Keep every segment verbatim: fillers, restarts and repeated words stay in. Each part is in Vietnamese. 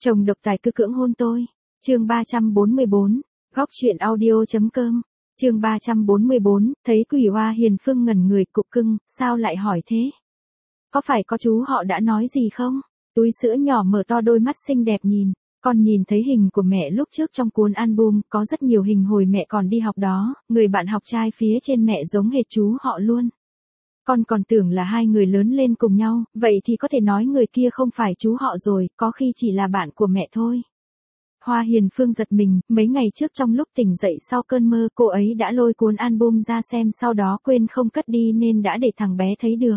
Chồng độc tài cứ cưỡng hôn tôi. Chương ba trăm bốn mươi bốn, góc truyện audio chấm com. Chương ba trăm bốn mươi bốn, thấy Quỷ Hoa Hiền Phương ngẩn người, cục cưng, sao lại hỏi thế? Có phải có chú họ đã nói gì không? Túi sữa nhỏ mở to đôi mắt xinh đẹp nhìn. Con nhìn thấy hình của mẹ lúc trước trong cuốn album, có rất nhiều hình hồi mẹ còn đi học đó, người bạn học trai phía trên mẹ giống hệt chú họ luôn. Con còn tưởng là hai người lớn lên cùng nhau, vậy thì có thể nói người kia không phải chú họ rồi, có khi chỉ là bạn của mẹ thôi. Hoa Hiền Phương giật mình, mấy ngày trước trong lúc tỉnh dậy sau cơn mơ, cô ấy đã lôi cuốn album ra xem, sau đó quên không cất đi nên đã để thằng bé thấy được.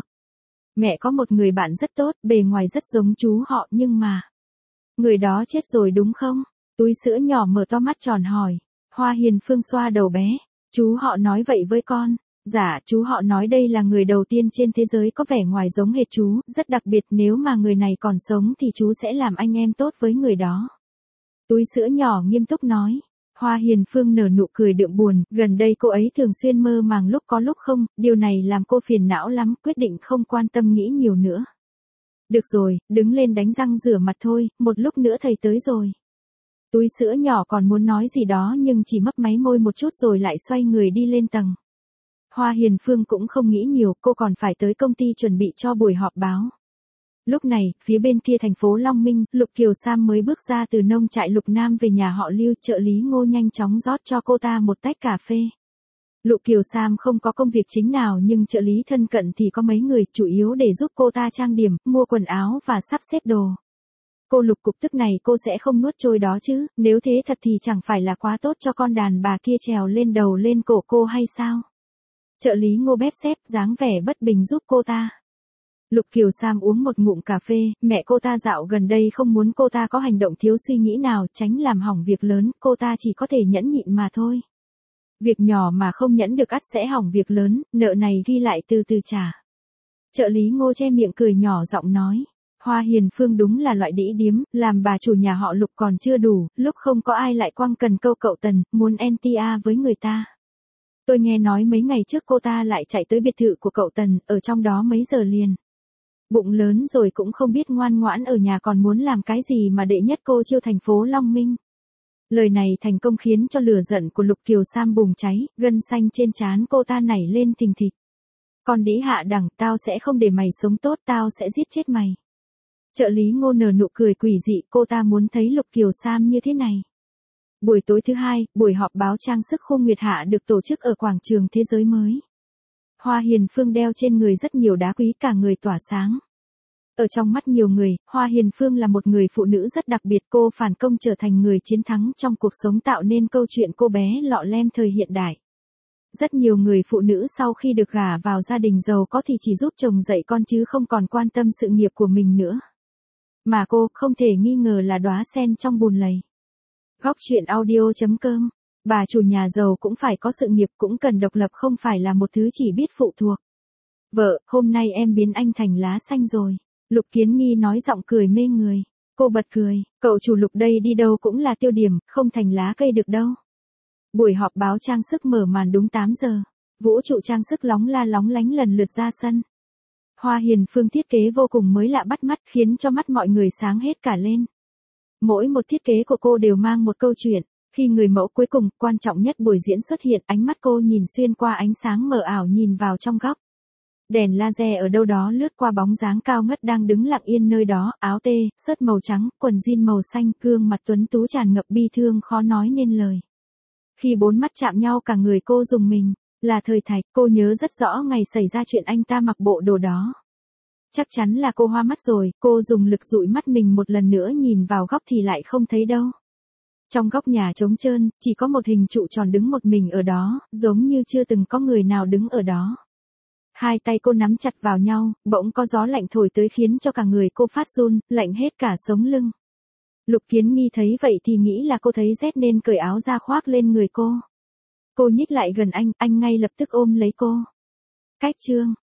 Mẹ có một người bạn rất tốt, bề ngoài rất giống chú họ nhưng mà... Người đó chết rồi đúng không? Túi sữa nhỏ mở to mắt tròn hỏi. Hoa Hiền Phương xoa đầu bé. Chú họ nói vậy với con. Dạ, chú họ nói đây là người đầu tiên trên thế giới có vẻ ngoài giống hệt chú, rất đặc biệt, nếu mà người này còn sống thì chú sẽ làm anh em tốt với người đó. Túi sữa nhỏ nghiêm túc nói. Hoa Hiền Phương nở nụ cười đượm buồn, gần đây cô ấy thường xuyên mơ màng lúc có lúc không, điều này làm cô phiền não lắm, quyết định không quan tâm nghĩ nhiều nữa. Được rồi, đứng lên đánh răng rửa mặt thôi, một lúc nữa thầy tới rồi. Túi sữa nhỏ còn muốn nói gì đó nhưng chỉ mấp máy môi một chút rồi lại xoay người đi lên tầng. Hoa Hiền Phương cũng không nghĩ nhiều, cô còn phải tới công ty chuẩn bị cho buổi họp báo. Lúc này, phía bên kia thành phố Long Minh, Lục Kiều Sam mới bước ra từ nông trại Lục Nam về nhà họ Lưu, trợ lý Ngô nhanh chóng rót cho cô ta một tách cà phê. Lục Kiều Sam không có công việc chính nào nhưng trợ lý thân cận thì có mấy người, chủ yếu để giúp cô ta trang điểm, mua quần áo và sắp xếp đồ. Cô Lục cục tức này cô sẽ không nuốt trôi đó chứ, nếu thế thật thì chẳng phải là quá tốt cho con đàn bà kia trèo lên đầu lên cổ cô hay sao? Trợ lý Ngô bép xép, dáng vẻ bất bình giúp cô ta. Lục Kiều Sam uống một ngụm cà phê, mẹ cô ta dạo gần đây không muốn cô ta có hành động thiếu suy nghĩ nào, tránh làm hỏng việc lớn, cô ta chỉ có thể nhẫn nhịn mà thôi. Việc nhỏ mà không nhẫn được ắt sẽ hỏng việc lớn, nợ này ghi lại từ từ trả. Trợ lý Ngô che miệng cười nhỏ giọng nói. Hoa Hiền Phương đúng là loại đĩ điếm, làm bà chủ nhà họ Lục còn chưa đủ, lúc không có ai lại quăng cần câu cậu Tần, muốn en tê a với người ta. Tôi nghe nói mấy ngày trước cô ta lại chạy tới biệt thự của cậu Tần, ở trong đó mấy giờ liền. Bụng lớn rồi cũng không biết ngoan ngoãn ở nhà, còn muốn làm cái gì mà đệ nhất cô chiêu thành phố Long Minh. Lời này thành công khiến cho lửa giận của Lục Kiều Sam bùng cháy, gân xanh trên trán cô ta nảy lên thình thịch. Con đĩ hạ đẳng, tao sẽ không để mày sống tốt, tao sẽ giết chết mày. Trợ lý Ngô nở nụ cười quỷ dị, cô ta muốn thấy Lục Kiều Sam như thế này. Buổi tối thứ hai, buổi họp báo trang sức khu Nguyệt Hạ được tổ chức ở quảng trường Thế giới mới. Hoa Hiền Phương đeo trên người rất nhiều đá quý, cả người tỏa sáng. Ở trong mắt nhiều người, Hoa Hiền Phương là một người phụ nữ rất đặc biệt, cô phản công trở thành người chiến thắng trong cuộc sống, tạo nên câu chuyện cô bé lọ lem thời hiện đại. Rất nhiều người phụ nữ sau khi được gả vào gia đình giàu có thì chỉ giúp chồng dạy con chứ không còn quan tâm sự nghiệp của mình nữa. Mà cô không thể nghi ngờ là đóa sen trong bùn lầy. Góc truyện audio chấm com. Bà chủ nhà giàu cũng phải có sự nghiệp, cũng cần độc lập, không phải là một thứ chỉ biết phụ thuộc. Vợ, hôm nay em biến anh thành lá xanh rồi. Lục Kiến Nghi nói giọng cười mê người. Cô bật cười, cậu chủ Lục đây đi đâu cũng là tiêu điểm, không thành lá cây được đâu. Buổi họp báo trang sức mở màn đúng tám giờ. Vũ trụ trang sức lóng la lóng lánh lần lượt ra sân. Hoa Hiền Phương thiết kế vô cùng mới lạ bắt mắt, khiến cho mắt mọi người sáng hết cả lên. Mỗi một thiết kế của cô đều mang một câu chuyện. Khi người mẫu cuối cùng, quan trọng nhất buổi diễn xuất hiện, ánh mắt cô nhìn xuyên qua ánh sáng mờ ảo nhìn vào trong góc. Đèn laser ở đâu đó lướt qua bóng dáng cao ngất đang đứng lặng yên nơi đó, áo tê, sớt màu trắng, quần jean màu xanh, gương mặt tuấn tú tràn ngập bi thương khó nói nên lời. Khi bốn mắt chạm nhau cả người cô rùng mình, là Thời Thạch, cô nhớ rất rõ ngày xảy ra chuyện anh ta mặc bộ đồ đó. Chắc chắn là cô hoa mắt rồi, cô dùng lực dụi mắt mình một lần nữa nhìn vào góc thì lại không thấy đâu. Trong góc nhà trống trơn, chỉ có một hình trụ tròn đứng một mình ở đó, giống như chưa từng có người nào đứng ở đó. Hai tay cô nắm chặt vào nhau, bỗng có gió lạnh thổi tới khiến cho cả người cô phát run, lạnh hết cả sống lưng. Lục Kiến Nghi thấy vậy thì nghĩ là cô thấy rét nên cởi áo ra khoác lên người cô. Cô nhích lại gần anh, anh ngay lập tức ôm lấy cô. Cách chương